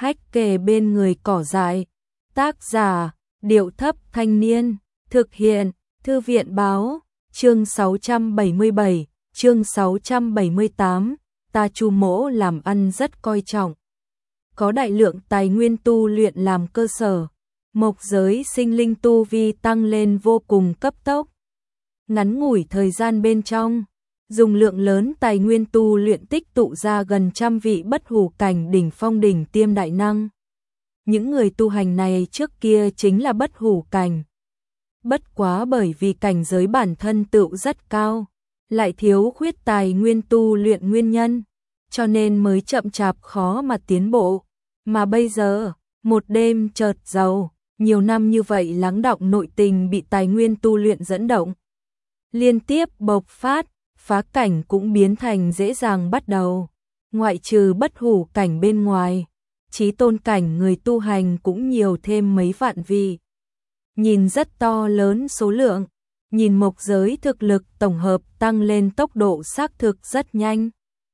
hách kề bên người cỏ dại. Tác giả, Điệu Thấp Thanh Niên. Thực hiện, Thư viện Báo. Chương 677, chương 678. Ta Chu Mỗ làm ăn rất coi trọng. Có đại lượng tài nguyên tu luyện làm cơ sở, mộc giới sinh linh tu vi tăng lên vô cùng cấp tốc. Ngắn ngủi thời gian bên trong, dùng lượng lớn tài nguyên tu luyện tích tụ ra gần trăm vị bất hủ cảnh đỉnh phong đỉnh tiêm đại năng. Những người tu hành này trước kia chính là bất hủ cảnh. Bất quá bởi vì cảnh giới bản thân tựu rất cao, lại thiếu khuyết tài nguyên tu luyện nguyên nhân, cho nên mới chậm chạp khó mà tiến bộ. Mà bây giờ, một đêm chợt giàu, nhiều năm như vậy lắng đọng nội tình bị tài nguyên tu luyện dẫn động. Liên tiếp bộc phát, phá cảnh cũng biến thành dễ dàng bắt đầu. Ngoại trừ bất hủ cảnh bên ngoài, chí tôn cảnh người tu hành cũng nhiều thêm mấy vạn vị. Nhìn rất to lớn số lượng, nhìn mộc giới thực lực tổng hợp tăng lên tốc độ xác thực rất nhanh.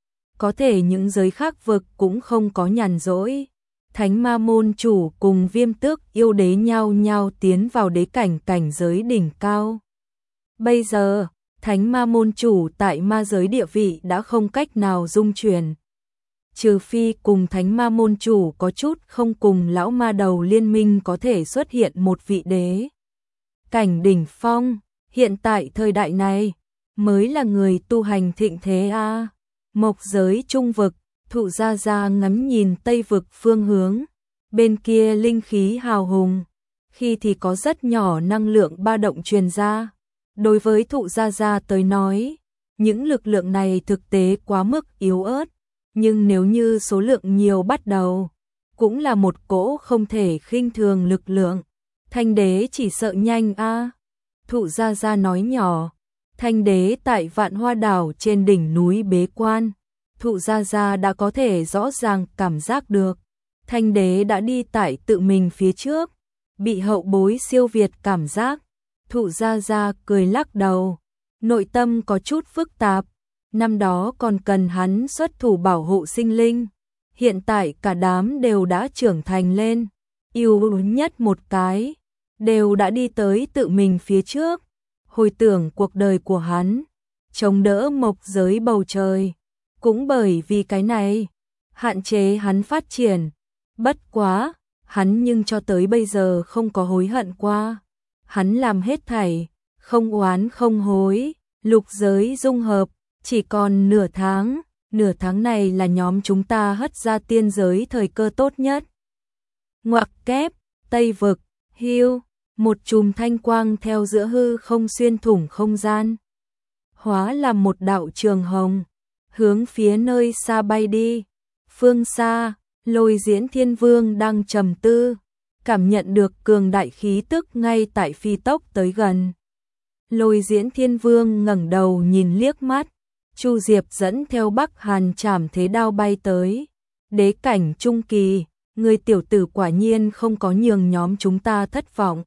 Có thể những giới khác vực cũng không có nhàn rỗi. Thánh ma môn chủ cùng Viêm Tước yêu đế nhau nhau tiến vào đế cảnh cảnh giới đỉnh cao. Bây giờ, Thánh ma môn chủ tại ma giới địa vị đã không cách nào dung chuyển. Trừ phi cùng Thánh ma môn chủ có chút không cùng lão ma đầu liên minh có thể xuất hiện một vị đế cảnh đỉnh phong. Hiện tại thời đại này mới là người tu hành thịnh thế a. Mộc giới trung vực, Thụ Gia Gia ngắm nhìn tây vực phương hướng, bên kia linh khí hào hùng, khi thì có rất nhỏ năng lượng ba động truyền ra. Đối với Thụ Gia Gia tới nói, những lực lượng này thực tế quá mức yếu ớt, nhưng nếu như số lượng nhiều bắt đầu, cũng là một cỗ không thể khinh thường lực lượng. Thanh đế chỉ sợ nhanh a. Thụ Gia Gia nói nhỏ. Thanh đế tại Vạn Hoa đảo trên đỉnh núi bế quan, Thụ Gia Gia đã có thể rõ ràng cảm giác được. Thanh đế đã đi tại tự mình phía trước, bị hậu bối siêu việt cảm giác. Thụ Gia Gia cười lắc đầu, nội tâm có chút phức tạp. Năm đó còn cần hắn xuất thủ bảo hộ sinh linh, hiện tại cả đám đều đã trưởng thành lên, yêu nhất một cái, đều đã đi tới tự mình phía trước. Hồi tưởng cuộc đời của hắn, chống đỡ mộc giới bầu trời, cũng bởi vì cái này, hạn chế hắn phát triển. Bất quá, hắn nhưng cho tới bây giờ không có hối hận qua. Hắn làm hết thảy, không oán không hối. Lục giới dung hợp, chỉ còn nửa tháng này là nhóm chúng ta hất ra tiên giới thời cơ tốt nhất. Ngoặc kép, Tây vực, hưu, một chùm thanh quang theo giữa hư không xuyên thủng không gian, hóa làm một đạo trường hồng, hướng phía nơi xa bay đi. Phương xa, Lôi Diễn Thiên Vương đang trầm tư, cảm nhận được cường đại khí tức ngay tại phi tốc tới gần. Lôi Diễn Thiên Vương ngẩng đầu nhìn liếc mắt, Chu Diệp dẫn theo Bắc Hàn Trảm Thế Đao bay tới. Đế cảnh trung kỳ, người tiểu tử quả nhiên không có nhường nhóm chúng ta thất vọng.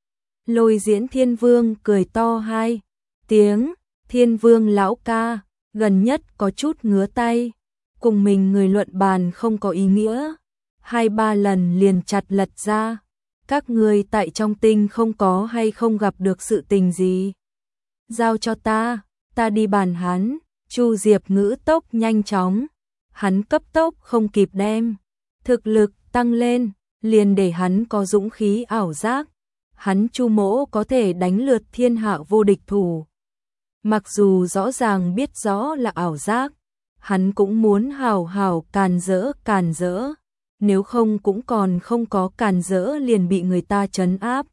Lôi Diễn Thiên Vương cười to hai tiếng. Thiên Vương lão ca, gần nhất có chút ngứa tay, cùng mình người luận bàn không có ý nghĩa, 2-3 lần liền chặt lật ra. Các ngươi tại trong tinh không có hay không gặp được sự tình gì? Giao cho ta đi bàn hắn. Chu Diệp ngữ tốc nhanh chóng, hắn cấp tốc không kịp đem thực lực tăng lên, liền để hắn có dũng khí ảo giác. Hắn Chu Mỗ có thể đánh lượt thiên hạ vô địch thủ. Mặc dù rõ ràng biết rõ là ảo giác, hắn cũng muốn hào hào càn rỡ, nếu không cũng còn không có càn rỡ liền bị người ta trấn áp.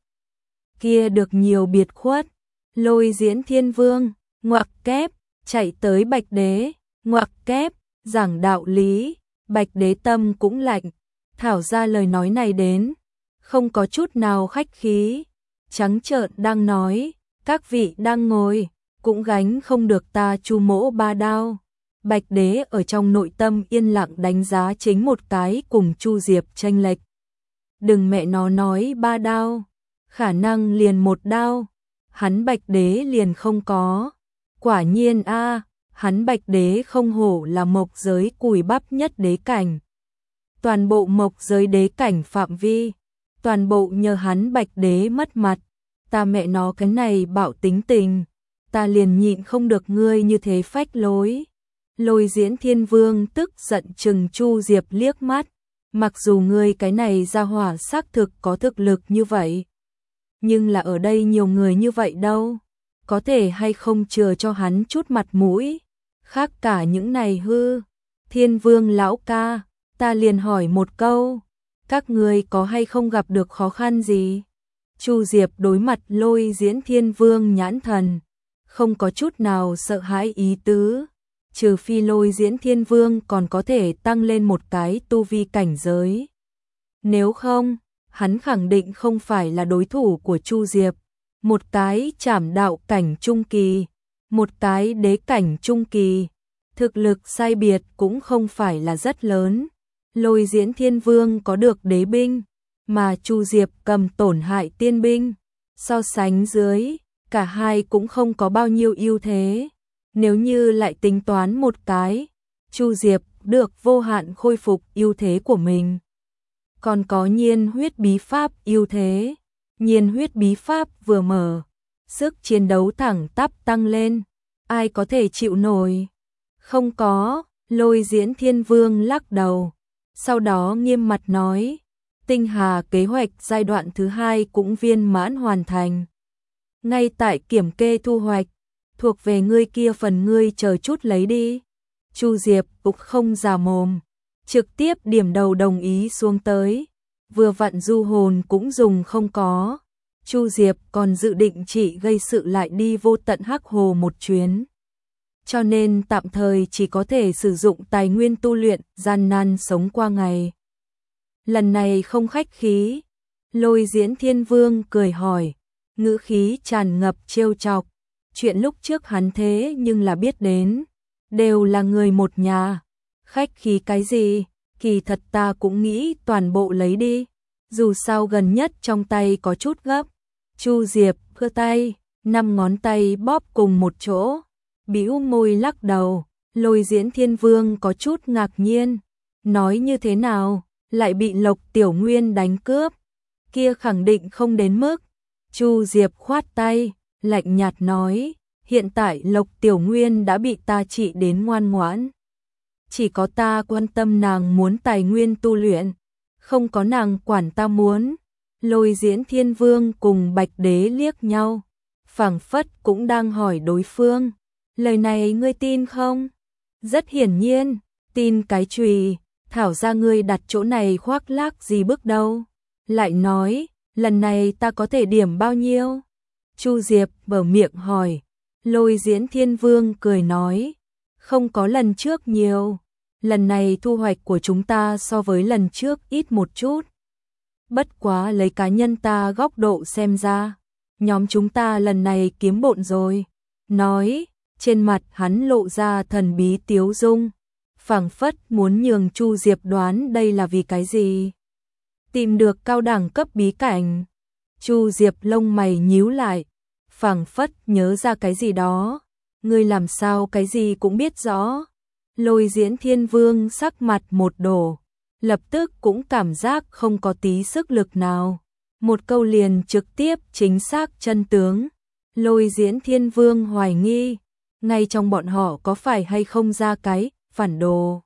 Kia được nhiều biệt khuất. Lôi Diễn Thiên Vương, ngoặc kép, chạy tới Bạch Đế, ngoặc kép, giảng đạo lý. Bạch Đế tâm cũng lạnh, thảo ra lời nói này đến, không có chút nào khách khí, trắng trợn đang nói, các vị đang ngồi, cũng gánh không được ta Chu Mỗ 3 đao. Bạch Đế ở trong nội tâm yên lặng đánh giá chính một cái cùng Chu Diệp chênh lệch. Đừng mẹ nó nói 3 đao, khả năng liền 1 đao, hắn Bạch Đế liền không có. Quả nhiên a, hắn Bạch Đế không hổ là mộc giới cùi bắp nhất đế cảnh. toàn bộ mộc giới đế cảnh phạm vi, toàn bộ nhờ hắn Bạch Đế mất mặt, ta mẹ nó cái này bạo tính tình, ta liền nhịn không được ngươi như thế phách lối. Lôi Diễn Thiên Vương tức giận trừng Chu Diệp liếc mắt, mặc dù ngươi cái này ra hỏa xác thực có thực lực như vậy, nhưng là ở đây nhiều người như vậy đâu, có thể hay không chừa cho hắn chút mặt mũi, khác cả những này hư. Thiên Vương lão ca, ta liền hỏi một câu, các ngươi có hay không gặp được khó khăn gì? Chu Diệp đối mặt Lôi Diễn Thiên Vương nhãn thần, không có chút nào sợ hãi ý tứ, trừ phi Lôi Diễn Thiên Vương còn có thể tăng lên một cái tu vi cảnh giới. Nếu không, hắn khẳng định không phải là đối thủ của Chu Diệp. Một cái trảm đạo cảnh trung kỳ, một cái đế cảnh trung kỳ, thực lực sai biệt cũng không phải là rất lớn. Lôi Diễn Thiên Vương có được đế binh, mà Chu Diệp cầm tổn hại tiên binh, so sánh dưới, cả hai cũng không có bao nhiêu ưu thế. Nếu như lại tính toán một cái, Chu Diệp được vô hạn khôi phục ưu thế của mình. Còn có nhiên huyết bí pháp ưu thế, nhiên huyết bí pháp vừa mở, sức chiến đấu thẳng tắp tăng lên, ai có thể chịu nổi? Không có, Lôi Diễn Thiên Vương lắc đầu, sau đó nghiêm mặt nói, Tinh Hà kế hoạch giai đoạn thứ 2 cũng viên mãn hoàn thành. Ngay tại kiểm kê thu hoạch, thuộc về ngươi kia phần ngươi chờ chút lấy đi. Chu Diệp cũng không già mồm, trực tiếp điểm đầu đồng ý xuống tới, vừa vặn du hồn cũng dùng không có. Chu Diệp còn dự định chỉ gây sự lại đi vô tận Hắc Hồ một chuyến, cho nên tạm thời chỉ có thể sử dụng tài nguyên tu luyện, gian nan sống qua ngày. Lần này không khách khí, Lôi Diễn Thiên Vương cười hỏi, ngữ khí tràn ngập trêu chọc, chuyện lúc trước hắn thế nhưng là biết đến, đều là người một nhà, khách khí cái gì, kỳ thật ta cũng nghĩ toàn bộ lấy đi, dù sao gần nhất trong tay có chút gấp. Chu Diệp khơ tay, 5 ngón tay bóp cùng một chỗ, bĩu môi lắc đầu. Lôi Diễn Thiên Vương có chút ngạc nhiên, nói như thế nào, lại bị Lộc Tiểu Nguyên đánh cướp, kia khẳng định không đến mức. Chu Diệp khoát tay, lạnh nhạt nói, hiện tại Lộc Tiểu Nguyên đã bị ta trị đến ngoan ngoãn. Chỉ có ta quan tâm nàng muốn tài nguyên tu luyện, không có nàng quản ta muốn. Lôi Diễn Thiên Vương cùng Bạch Đế liếc nhau, phảng phất cũng đang hỏi đối phương, lời này ngươi tin không? Rất hiển nhiên, tin cái chùy, thảo ra ngươi đặt chỗ này khoác lác gì bước đâu. Lại nói, lần này ta có thể điểm bao nhiêu? Chu Diệp mở miệng hỏi. Lôi Diễn Thiên Vương cười nói, không có lần trước nhiều, lần này thu hoạch của chúng ta so với lần trước ít một chút. Bất quá lấy cá nhân ta góc độ xem ra, nhóm chúng ta lần này kiếm bộn rồi. Nói, trên mặt hắn lộ ra thần bí tiếu dung, phảng phất muốn nhường Chu Diệp đoán đây là vì cái gì. Tìm được cao đẳng cấp bí cảnh. Chu Diệp lông mày nhíu lại, phảng phất nhớ ra cái gì đó. Ngươi làm sao cái gì cũng biết rõ? Lôi Diễn Thiên Vương sắc mặt một đổ, lập tức cũng cảm giác không có tí sức lực nào. Một câu liền trực tiếp chính xác chân tướng. Lôi Diễn Thiên Vương hoài nghi, ngay trong bọn họ có phải hay không ra cái phản đồ.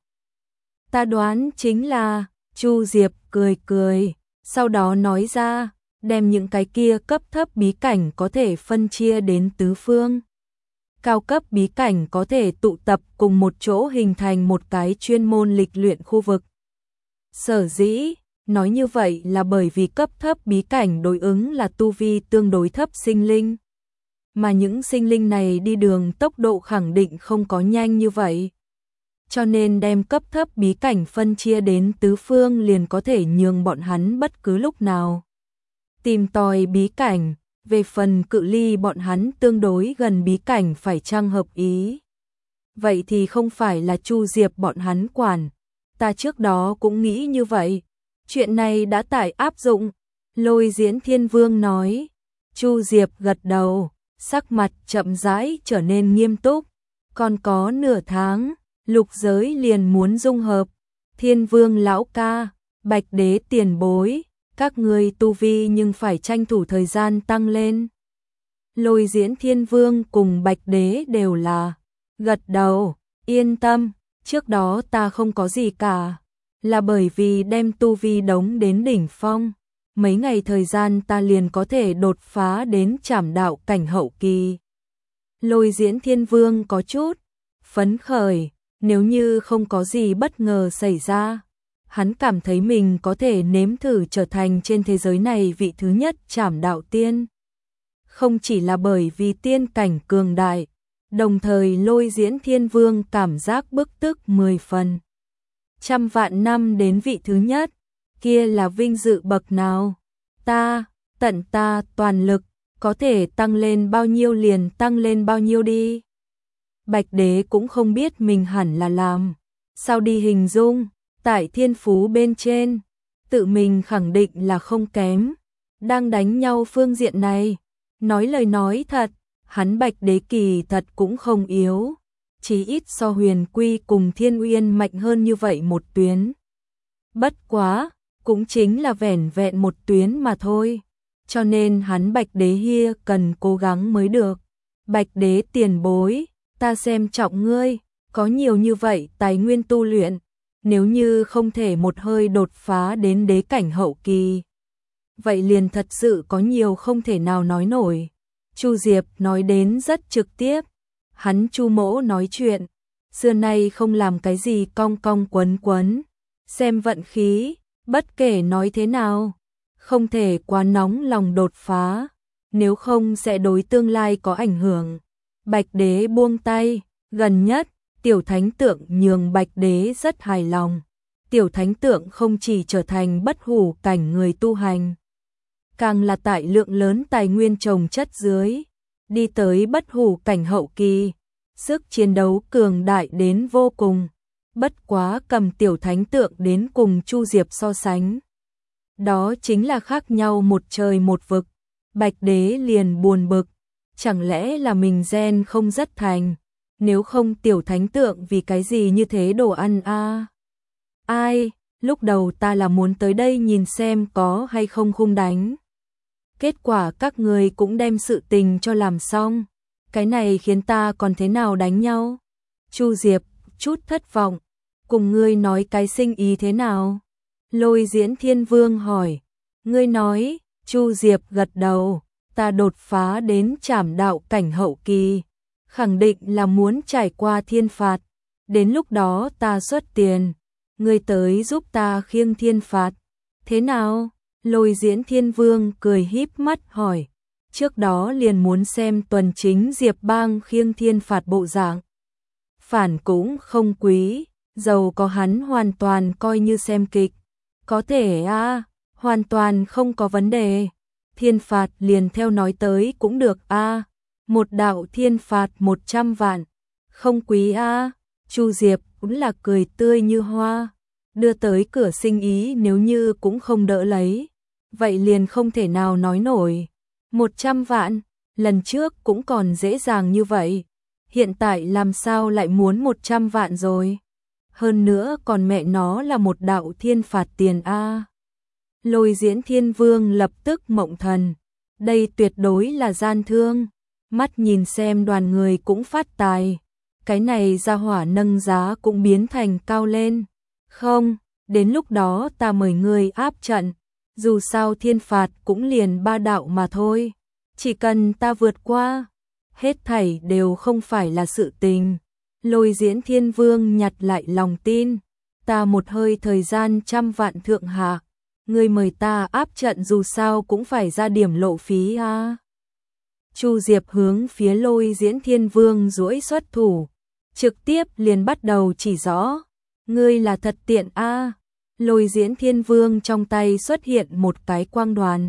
Ta đoán chính là, Chu Diệp cười cười, sau đó nói ra, đem những cái kia cấp thấp bí cảnh có thể phân chia đến tứ phương. Cao cấp bí cảnh có thể tụ tập cùng một chỗ hình thành một cái chuyên môn lịch luyện khu vực. Sở dĩ, nói như vậy là bởi vì cấp thấp bí cảnh đối ứng là tu vi tương đối thấp sinh linh. Mà những sinh linh này đi đường tốc độ khẳng định không có nhanh như vậy. Cho nên đem cấp thấp bí cảnh phân chia đến tứ phương liền có thể nhường bọn hắn bất cứ lúc nào tìm tòi bí cảnh. Về phần cự ly bọn hắn tương đối gần bí cảnh phải chăng hợp ý, vậy thì không phải là Chu Diệp bọn hắn quản. Ta trước đó cũng nghĩ như vậy. Chuyện này đã tải áp dụng. Lôi Diễn Thiên Vương nói. Chu Diệp gật đầu, sắc mặt chậm rãi trở nên nghiêm túc. Còn có nửa tháng, lục giới liền muốn dung hợp. Thiên Vương lão ca, Bạch Đế tiền bối, các ngươi tu vi nhưng phải tranh thủ thời gian tăng lên. Lôi Diễn Thiên Vương cùng Bạch Đế đều là gật đầu, yên tâm, trước đó ta không có gì cả, là bởi vì đem tu vi đống đến đỉnh phong, mấy ngày thời gian ta liền có thể đột phá đến trảm đạo cảnh hậu kỳ. Lôi Diễn Thiên Vương có chút phấn khởi, nếu như không có gì bất ngờ xảy ra, hắn cảm thấy mình có thể nếm thử trở thành trên thế giới này vị thứ nhất trảm đạo tiên. Không chỉ là bởi vì tiên cảnh cường đại, đồng thời Lôi Diễn Thiên Vương cảm giác bức tức 10 phần. 100.000 năm đến vị thứ nhất, kia là vinh dự bậc nào? Tận ta toàn lực, có thể tăng lên bao nhiêu liền tăng lên bao nhiêu đi. Bạch Đế cũng không biết mình hẳn là làm sao đi hình dung, tại thiên phú bên trên, tự mình khẳng định là không kém. Đang đánh nhau phương diện này, nói lời nói thật, hắn Bạch Đế kỳ thật cũng không yếu, chí ít so Huyền Quy cùng Thiên Uyên mạnh hơn như vậy một tuyến. Bất quá, cũng chính là vẻn vẹn một tuyến mà thôi, cho nên hắn Bạch Đế hia cần cố gắng mới được. Bạch Đế tiền bối, ta xem trọng ngươi, có nhiều như vậy tài nguyên tu luyện, nếu như không thể một hơi đột phá đến đế cảnh hậu kỳ, vậy liền thật sự có nhiều không thể nào nói nổi. Chu Diệp nói đến rất trực tiếp, hắn Chu mỗ nói chuyện, xưa nay không làm cái gì cong cong quấn quấn, xem vận khí, bất kể nói thế nào, không thể quá nóng lòng đột phá, nếu không sẽ đối tương lai có ảnh hưởng. Bạch Đế buông tay, gần nhất, Tiểu Thánh Tượng nhường Bạch Đế rất hài lòng. Tiểu Thánh Tượng không chỉ trở thành bất hủ cảnh người tu hành, càng là tại lượng lớn tài nguyên trồng chất dưới, đi tới bất hủ cảnh hậu kỳ, sức chiến đấu cường đại đến vô cùng. Bất quá cầm Tiểu Thánh Tượng đến cùng Chu Diệp so sánh, đó chính là khác nhau một trời một vực. Bạch Đế liền buồn bực, chẳng lẽ là mình gen không rất thành, nếu không Tiểu Thánh Tượng vì cái gì như thế đồ ăn a? Ai, lúc đầu ta là muốn tới đây nhìn xem có hay không khung đánh. Kết quả các người cũng đem sự tình cho làm xong, cái này khiến ta còn thế nào đánh nhau? Chu Diệp chút thất vọng, cùng ngươi nói cái sinh ý thế nào? Lôi Diễn Thiên Vương hỏi, ngươi nói, Chu Diệp gật đầu, ta đột phá đến trảm đạo cảnh hậu kỳ, khẳng định là muốn trải qua thiên phạt, đến lúc đó ta xuất tiền, ngươi tới giúp ta khiêng thiên phạt, thế nào? Lôi Diễn Thiên Vương cười híp mắt hỏi, trước đó liền muốn xem tuần chính Diệp Bang khiêng thiên phạt bộ dạng. Phản cũng không quý, dầu có hắn hoàn toàn coi như xem kịch, có thể a, hoàn toàn không có vấn đề. Thiên phạt liền theo nói tới cũng được a, một đạo thiên phạt 100 vạn, không quý a. Chu Diệp cũng là cười tươi như hoa, đưa tới cửa sinh ý nếu như cũng không đỡ lấy, vậy liền không thể nào nói nổi. 100 vạn, lần trước cũng còn dễ dàng như vậy, hiện tại làm sao lại muốn 100 vạn rồi? Hơn nữa còn mẹ nó là một đạo thiên phạt tiền a. Lôi Diễn Thiên Vương lập tức mộng thần, đây tuyệt đối là gian thương, mắt nhìn xem đoàn người cũng phát tài, cái này ra hỏa nâng giá cũng biến thành cao lên. Không, đến lúc đó ta mời người áp trận, dù sao thiên phạt cũng liền 3 đạo mà thôi, chỉ cần ta vượt qua, hết thảy đều không phải là sự tình. Lôi Diễn Thiên Vương nhặt lại lòng tin, ta một hơi thời gian 100 vạn thượng hạ, ngươi mời ta áp trận dù sao cũng phải ra điểm lộ phí a. Chu Diệp hướng phía Lôi Diễn Thiên Vương duỗi xuất thủ, trực tiếp liền bắt đầu chỉ rõ, ngươi là thật tiện a. Lôi Diễn Thiên Vương trong tay xuất hiện một cái quang đoàn,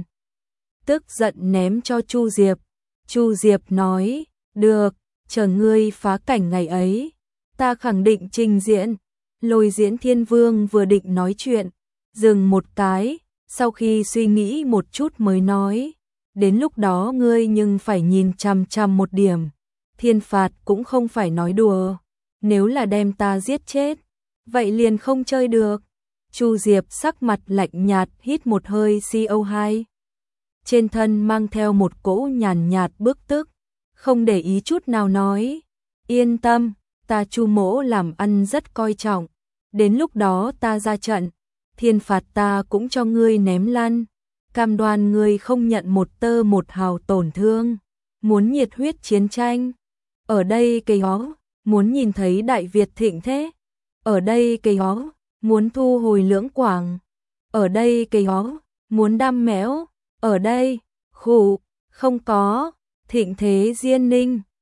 tức giận ném cho Chu Diệp. Chu Diệp nói, được, chờ ngươi phá cảnh ngày ấy, ta khẳng định trình diễn. Lôi Diễn Thiên Vương vừa định nói chuyện, dừng một cái, sau khi suy nghĩ một chút mới nói, đến lúc đó ngươi nhưng phải nhìn chằm chằm một điểm, thiên phạt cũng không phải nói đùa, nếu là đem ta giết chết, vậy liền không chơi được. Chu Diệp sắc mặt lạnh nhạt hít một hơi CO2. Trên thân mang theo một cỗ nhàn nhạt bức tức, không để ý chút nào nói. Yên tâm, ta Chu mỗ làm ăn rất coi trọng. Đến lúc đó ta ra trận, thiên phạt ta cũng cho ngươi ném lăn. Cam đoan ngươi không nhận một tơ một hào tổn thương. Muốn nhiệt huyết chiến tranh. Ở đây cây hó, muốn nhìn thấy Đại Việt thịnh thế. Ở đây cây hó, muốn thu hồi Lưỡng Quảng. Ở đây cây hó, muốn đam mẽo. Ở đây, khủ, không có, thịnh thế Diên Ninh.